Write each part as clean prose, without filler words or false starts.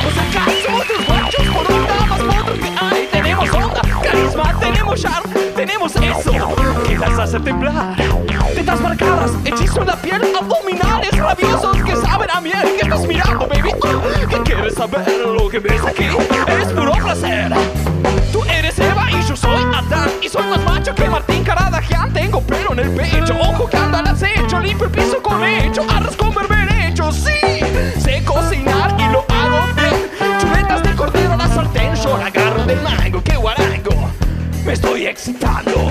vamos acá, somos los guachos por onda, más potros que hay. Tenemos onda, carisma, tenemos charm, tenemos eso que las hace temblar. Tetas marcadas, hechizo en la piel, abdominales rabiosos que saben a miel. ¿Qué estás mirando, baby? ¿Qué quieres saber? Lo que ves aquí es puro placer. Tú eres Eva y yo soy Adán, y soy más macho que Martín Caradagian. Tengo pelo en el pecho, ojo que anda al acecho, limpio el piso con hecho, arroz con berberecho, sí. Sé cocinar y lo hago bien. Chuletas de cordero a la sartén, yo la agarro del mango, que guarango, me estoy excitando.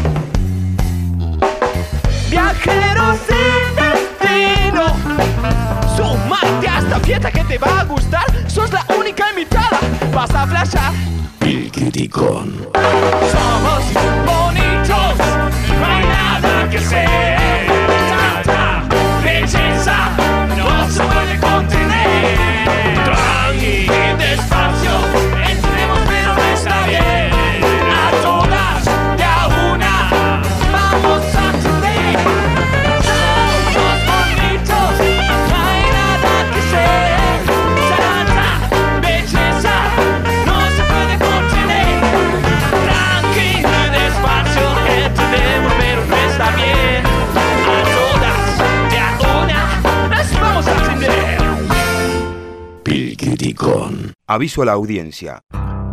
Viajeros sin destino, sumate a esta fiesta que te va a gustar. Sos la única invitada, vas a flashar. El Criticón. Somos bonitos, no hay nada que hacer. Tanta belleza no se puede contener. Tranqui, despacio, entremos pero no está bien. A todas, de a una, vamos a atender. Somos bonitos, no hay nada que hacer. Tanta belleza no se puede contener. Tranqui, despacio, entendemos pero no está bien. A todas, de a una, las vamos a atender. El Criticón. Aviso a la audiencia.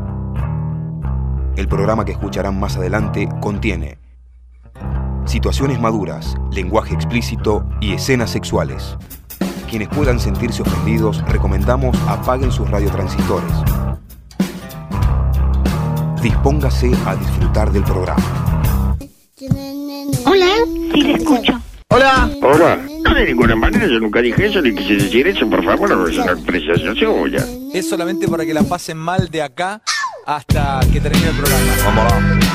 El programa que escucharán más adelante contiene situaciones maduras, lenguaje explícito y escenas sexuales. Quienes puedan sentirse ofendidos, recomendamos apaguen sus radiotransistores. Dispóngase a disfrutar del programa. Hola, sí le escucho. Hola. Hola. No, de ninguna manera, yo nunca dije eso, ni quise decir eso, por favor, no es una apreciación suya. Es solamente para que la pasen mal de acá hasta que termine el programa. Vámonos.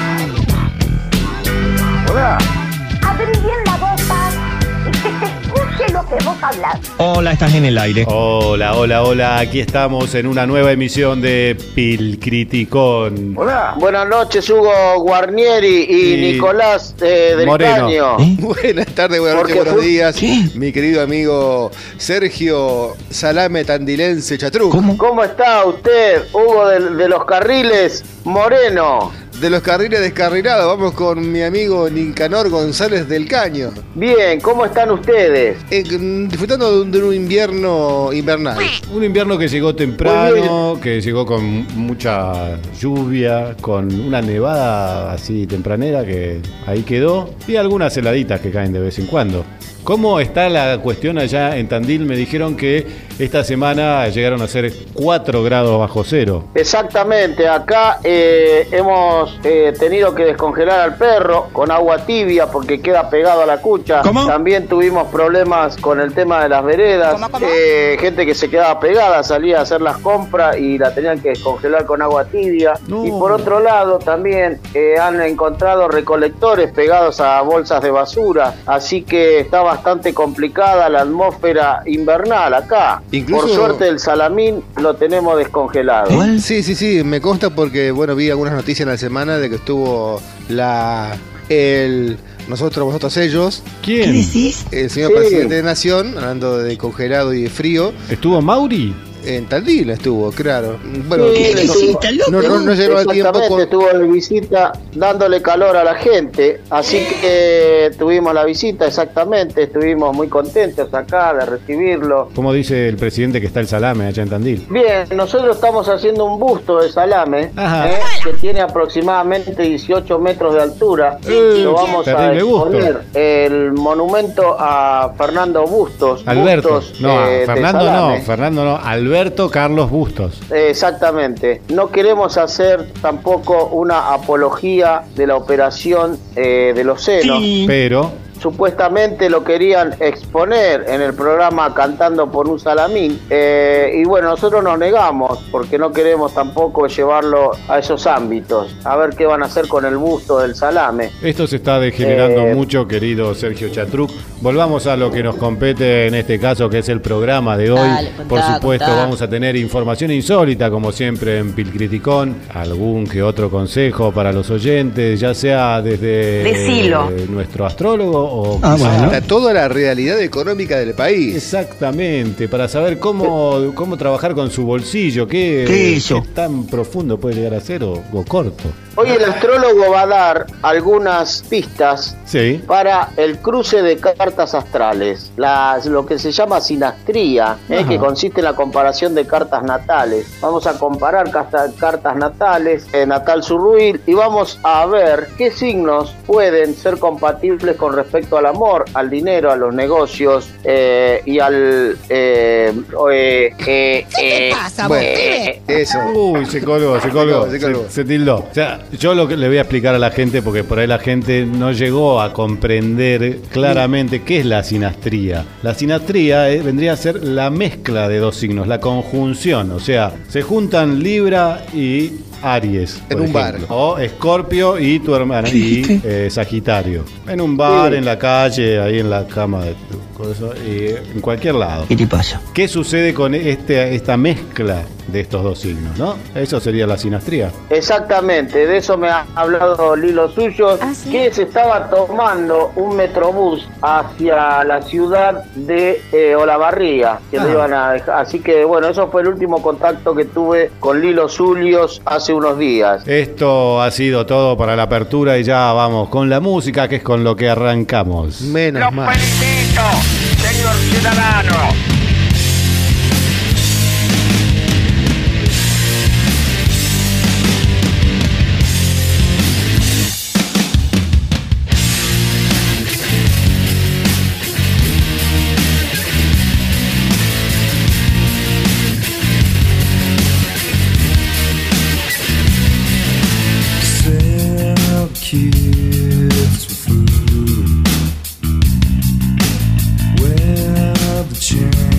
Hola. Abrí bien la boca y que se escuche lo que vos hablas. Hola, estás en el aire. Hola, hola, hola. Aquí estamos en una nueva emisión de Pil Criticón. Hola. Buenas noches, Hugo Guarnieri y Nicolás del Moreno. Caño. Buenas tardes, buenas noches, buenos días. Mi querido amigo Sergio Salame Tandilense Chatruc. ¿Cómo está usted, Hugo de los Carriles Moreno? De los carriles descarrilados, vamos con mi amigo Nicanor González del Caño. Bien, ¿cómo están ustedes? Disfrutando de un invierno invernal. Un invierno que llegó temprano, que llegó con mucha lluvia, con una nevada así tempranera que ahí quedó, y algunas heladitas que caen de vez en cuando. ¿Cómo está la cuestión allá en Tandil? Me dijeron que esta semana llegaron a ser 4 grados bajo cero. Exactamente, acá hemos tenido que descongelar al perro con agua tibia porque queda pegado a la cucha. ¿Cómo? También tuvimos problemas con el tema de las veredas. ¿Cómo? Gente que se quedaba pegada, salía a hacer las compras y la tenían que descongelar con agua tibia. No. Y por otro lado también han encontrado recolectores pegados a bolsas de basura, así que está bastante complicada la atmósfera invernal acá. Incluso- Por suerte el salamín lo tenemos descongelado. Sí, me consta porque, bueno, vi algunas noticias en la semana de que estuvo vosotros, ellos, ¿Quién? el señor Sí. presidente de Nación, hablando de congelado y de frío, ¿Estuvo Mauri? en Tandil estuvo, claro. Bueno, Sí, no llegó al tiempo exactamente, estuvo de visita dándole calor a la gente, así que tuvimos la visita, exactamente, estuvimos muy contentos acá de recibirlo. ¿Cómo dice el presidente que está el salame allá en Tandil? Bien, nosotros estamos haciendo un busto de salame, Ajá. que tiene aproximadamente 18 metros de altura. Lo vamos a terrible busto. exponer, el monumento a Fernando Bustos. Alberto. Bustos, No, de Fernando no. Alberto Carlos Bustos. Exactamente. No queremos hacer tampoco una apología de la operación de los senos. Pero Supuestamente lo querían exponer en el programa Cantando por un Salamín. Y bueno, nosotros nos negamos porque no queremos tampoco llevarlo a esos ámbitos. A ver qué van a hacer con el busto del salame. esto se está degenerando mucho, querido Sergio Chatruc. Volvamos a lo que nos compete en este caso, que es el programa de hoy. Dale, contá, Por supuesto, contá. vamos a tener información insólita, como siempre en Pil Criticón. Algún que otro consejo para los oyentes, ya sea desde Decilo. nuestro astrólogo O bueno. Hasta toda la realidad económica del país. Exactamente, para saber cómo trabajar con su bolsillo, qué tan profundo puede llegar a ser o corto. Hoy el astrólogo va a dar algunas pistas para el cruce de cartas astrales, lo que se llama sinastría, que consiste en la comparación de cartas natales. Vamos a comparar cartas natales, natal Surruil, y vamos a ver qué signos pueden ser compatibles con respecto al amor, al dinero, a los negocios y al... ¿Qué te pasa, vos? Eso. Uy, se colgó. Se tildó. O sea, yo lo que le voy a explicar a la gente, porque por ahí la gente no llegó a comprender claramente qué es la sinastría. La sinastría vendría a ser la mezcla de dos signos, la conjunción. O sea, se juntan Libra y Aries en un bar, o Escorpio y tu hermana y Sagitario en un bar, en la calle, ahí en la cama de en cualquier lado. ¿Qué te pasa? ¿Qué sucede con esta mezcla de estos dos signos, no? Eso sería la sinastría. Exactamente, de eso me ha hablado Lilo Suyo, que se estaba tomando un metrobús hacia la ciudad de Olavarría, que lo iban a dejar. Así que bueno, eso fue el último contacto que tuve con Lilo Zulios hace unos días. Esto ha sido todo para la apertura y ya vamos con la música, que es con lo que arrancamos. Menos mal. Felicito, señor ciudadano. Kids for food. Where the children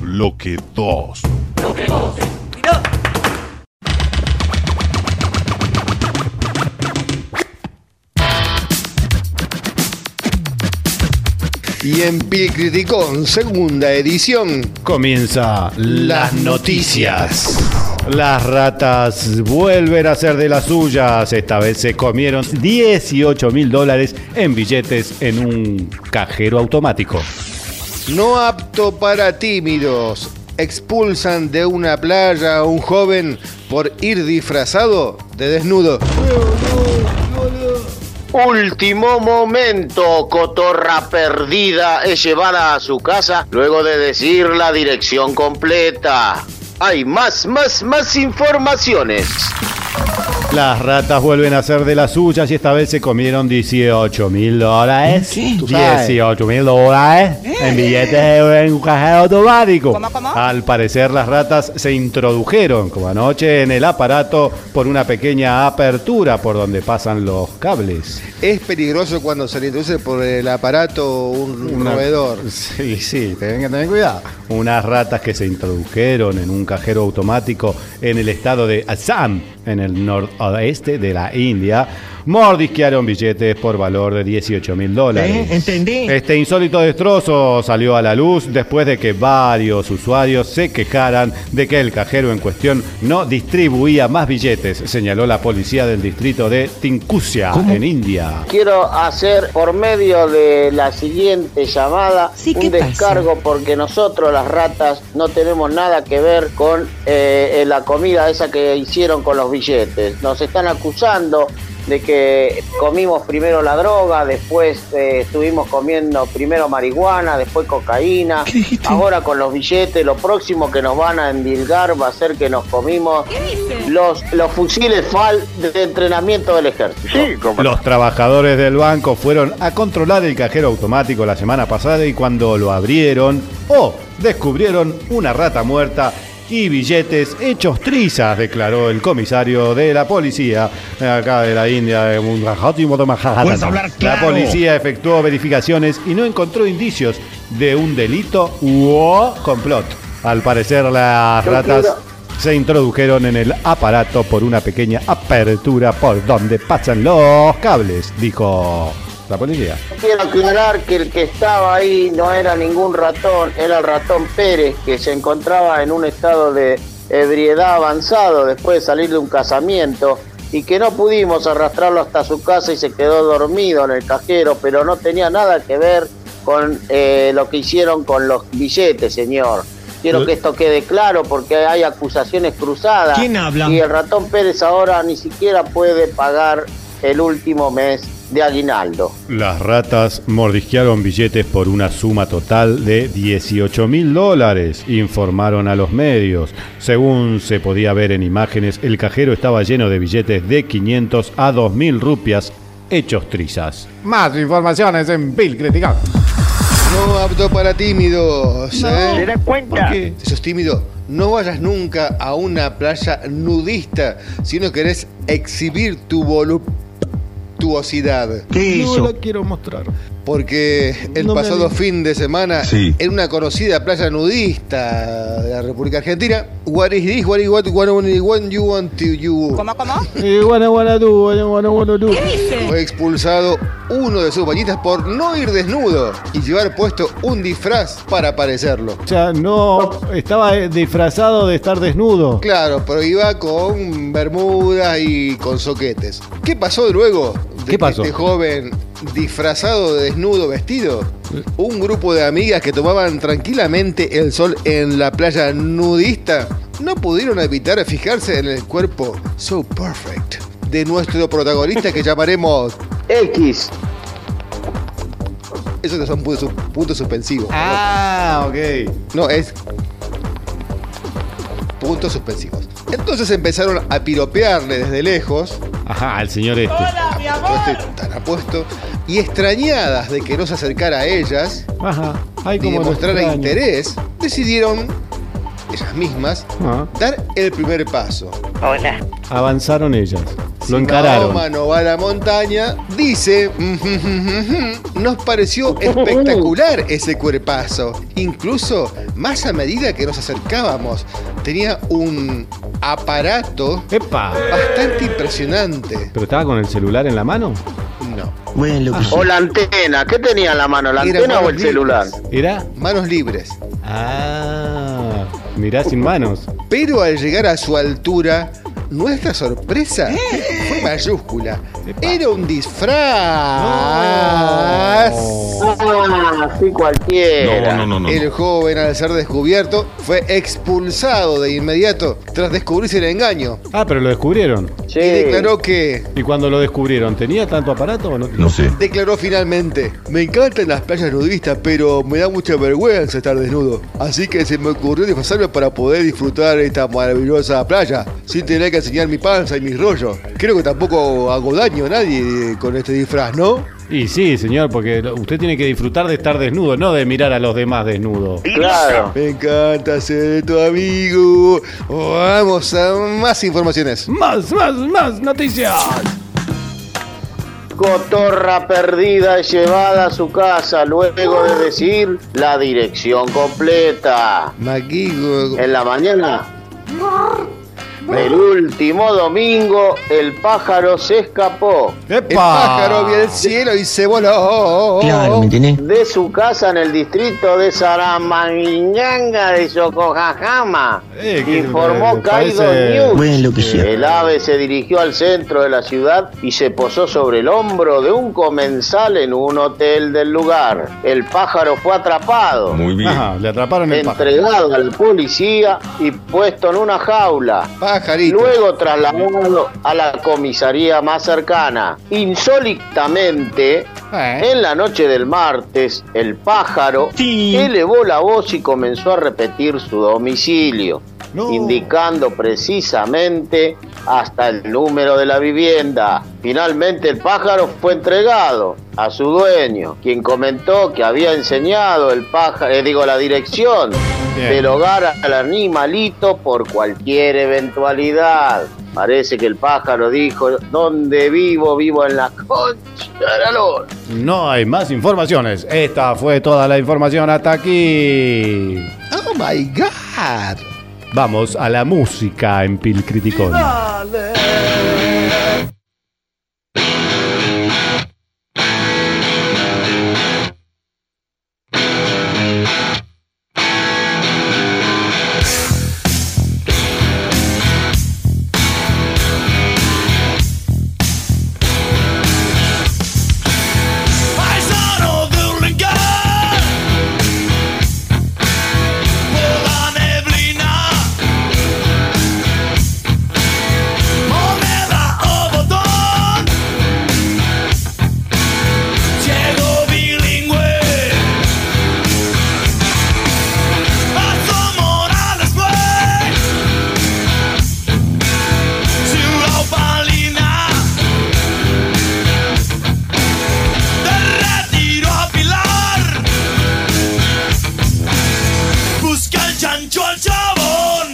Bloque 2. Y en Pil Criticón, segunda edición, comienza las noticias. Las ratas vuelven a ser de las suyas. Esta vez se comieron $18.000 en billetes en un cajero automático. no apto para tímidos. Expulsan de una playa a un joven por ir disfrazado de desnudo. Último momento, cotorra perdida es llevada a su casa luego de decir la dirección completa. Hay más informaciones. Las ratas vuelven a ser de las suyas y esta vez se comieron $18.000. $18.000 en billetes en un cajero automático. ¿Cómo? Al parecer las ratas se introdujeron, como anoche, en el aparato por una pequeña apertura por donde pasan los cables. Es peligroso cuando se le introduce por el aparato un roedor. Sí, tienen que tener cuidado. Unas ratas que se introdujeron en un cajero automático en el estado de Assam, en el noroeste de la India, mordisquearon billetes por valor de $18.000. Entendí. Este insólito destrozo salió a la luz después de que varios usuarios se quejaran de que el cajero en cuestión no distribuía más billetes, señaló la policía del distrito de Tinkusia, en India. Quiero hacer por medio de la siguiente llamada un descargo porque nosotros las ratas no tenemos nada que ver con la comida esa que hicieron con los billetes. Nos están acusando de que comimos primero la droga, después estuvimos comiendo primero marihuana, después cocaína, ahora con los billetes, lo próximo que nos van a endilgar va a ser que nos comimos los fusiles FAL de entrenamiento del ejército. Los trabajadores del banco fueron a controlar el cajero automático la semana pasada y cuando lo abrieron, descubrieron una rata muerta y billetes hechos trizas, declaró el comisario de la policía acá de la India. ¿Puedes hablar claro? La policía efectuó verificaciones y no encontró indicios de un delito o complot. Al parecer las ratas se introdujeron en el aparato por una pequeña apertura por donde pasan los cables, dijo la policía. Quiero aclarar que el que estaba ahí no era ningún ratón, era el ratón Pérez, que se encontraba en un estado de ebriedad avanzado después de salir de un casamiento y que no pudimos arrastrarlo hasta su casa y se quedó dormido en el cajero, pero no tenía nada que ver con lo que hicieron con los billetes, señor. Quiero que esto quede claro porque hay acusaciones cruzadas. ¿Quién habla? Y el ratón Pérez ahora ni siquiera puede pagar el último mes de aguinaldo. Las ratas mordisquearon billetes por una suma total de $18.000, informaron a los medios. Según se podía ver en imágenes, el cajero estaba lleno de billetes de 500 a 2.000 rupias hechos trizas. Más informaciones en Pil Criticón. No apto para tímidos. ¿Te das cuenta? ¿Por qué? Si sos tímido, no vayas nunca a una playa nudista si no querés exhibir tu voluptuosidad. ¿Qué es No eso? la quiero mostrar. Porque el No me pasado animo. fin de semana, en una conocida playa nudista de la República Argentina, what is this? What you want to you? ¿Cómo? Fue expulsado uno de sus bañistas por no ir desnudo y llevar puesto un disfraz para parecerlo. O sea, no estaba disfrazado de estar desnudo. Claro, pero iba con bermudas y con soquetes. ¿Qué pasó luego de ¿Qué pasó? este joven disfrazado de desnudo vestido? Un grupo de amigas que tomaban tranquilamente el sol en la playa nudista no pudieron evitar fijarse en el cuerpo so perfect de nuestro protagonista que llamaremos X. Esos que son puntos suspensivos. Ah, ok. No, es puntos suspensivos. Entonces empezaron a piropearle desde lejos. Ajá, al señor este. ¡Hola, mi amor! Tan apuesto. Y extrañadas de que no se acercara a ellas Ajá. Ay, ni como demostrara interés, decidieron, ellas mismas, dar el primer paso. Avanzaron ellas. Lo encararon. Mahoma no va a la montaña, dice, nos pareció espectacular ese cuerpazo. Incluso más a medida que nos acercábamos, tenía un aparato ¡Epa! bastante impresionante. ¿Pero estaba con el celular en la mano? No. O la antena. ¿Qué tenía en la mano? ¿La Era antena o manos el celular? libres. ¿Era? Manos libres. Ah, mirá, sin manos. Pero al llegar a su altura, nuestra sorpresa fue mayúscula. Era un disfraz. Ah, sí, cualquiera. No. El joven, al ser descubierto, fue expulsado de inmediato tras descubrirse el engaño. Ah, pero lo descubrieron. Sí. Y declaró que... ¿Y cuando lo descubrieron, tenía tanto aparato o no? No sé. Declaró finalmente, me encantan las playas nudistas, pero me da mucha vergüenza estar desnudo. Así que se me ocurrió disfrazarme para poder disfrutar esta maravillosa playa, sin tener que enseñar mi panza y mis rollos. Creo que tampoco hago daño a nadie con este disfraz, ¿no? Y sí, señor, porque usted tiene que disfrutar de estar desnudo, no de mirar a los demás desnudos. Claro. Me encanta ser tu amigo. Vamos a más informaciones. Más noticias. Cotorra perdida y llevada a su casa luego de decir la dirección completa. Maguigo. En la mañana del último domingo, el pájaro se escapó El pájaro vio el cielo y se voló. Claro, ¿me entendés? de su casa en el distrito de Saramaguiñanga de Yokohama, que informó me Kaido parece- News. Voy a enloquecer. El ave se dirigió al centro de la ciudad y se posó sobre el hombro de un comensal en un hotel del lugar. El pájaro fue atrapado, Muy bien. Ajá, le atraparon el pájaro. entregado a la policía y puesto en una jaula. Pajarito. Luego trasladado a la comisaría más cercana. Insólitamente, en la noche del martes, el pájaro elevó la voz y comenzó a repetir su domicilio, indicando precisamente hasta el número de la vivienda. Finalmente el pájaro fue entregado a su dueño, quien comentó que había enseñado la dirección Bien. del hogar al animalito por cualquier eventualidad. Parece que el pájaro dijo, ¿dónde vivo? Vivo en la concha de la lora. No hay más informaciones. Esta fue toda la información hasta aquí. Oh my God. Vamos a la música en Pil Criticón. Paisano de Hurlingham, por la neblina, moneda o botón, ciego bilingüe, Paso Morales fue, Ciudad Opalina, de Retiro a Pilar, busca el chancho al chabón,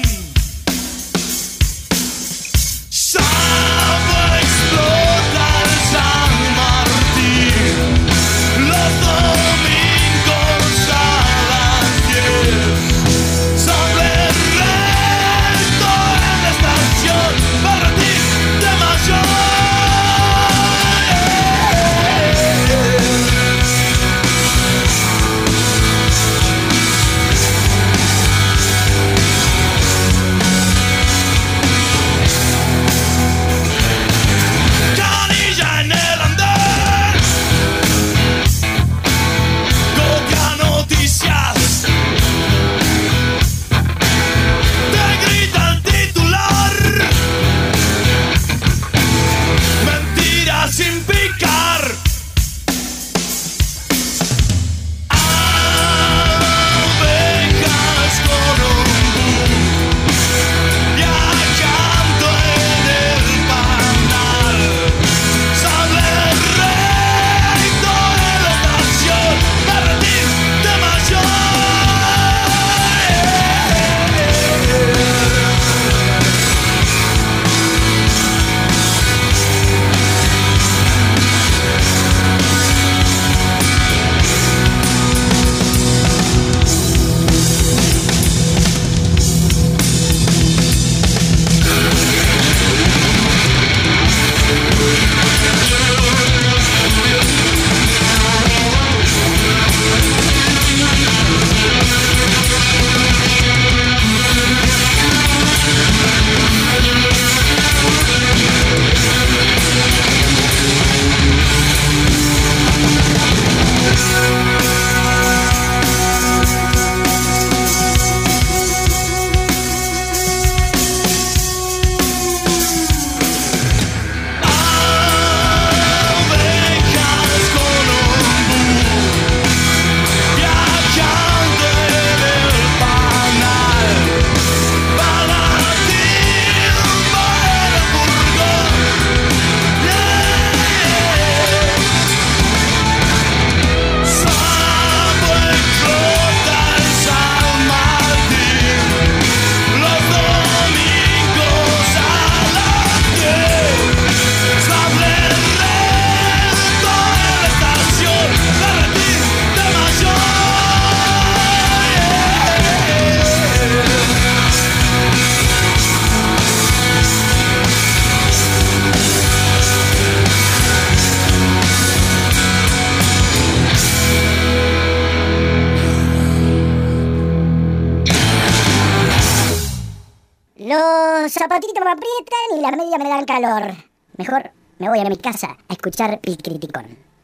sábado explota el San Martín, los domingos a las 10, sobre recto en la estación, Berretín de Mayor. Los zapatitos me aprietan y las medias me dan calor. Mejor me voy a mi casa a escuchar Pil Criticón.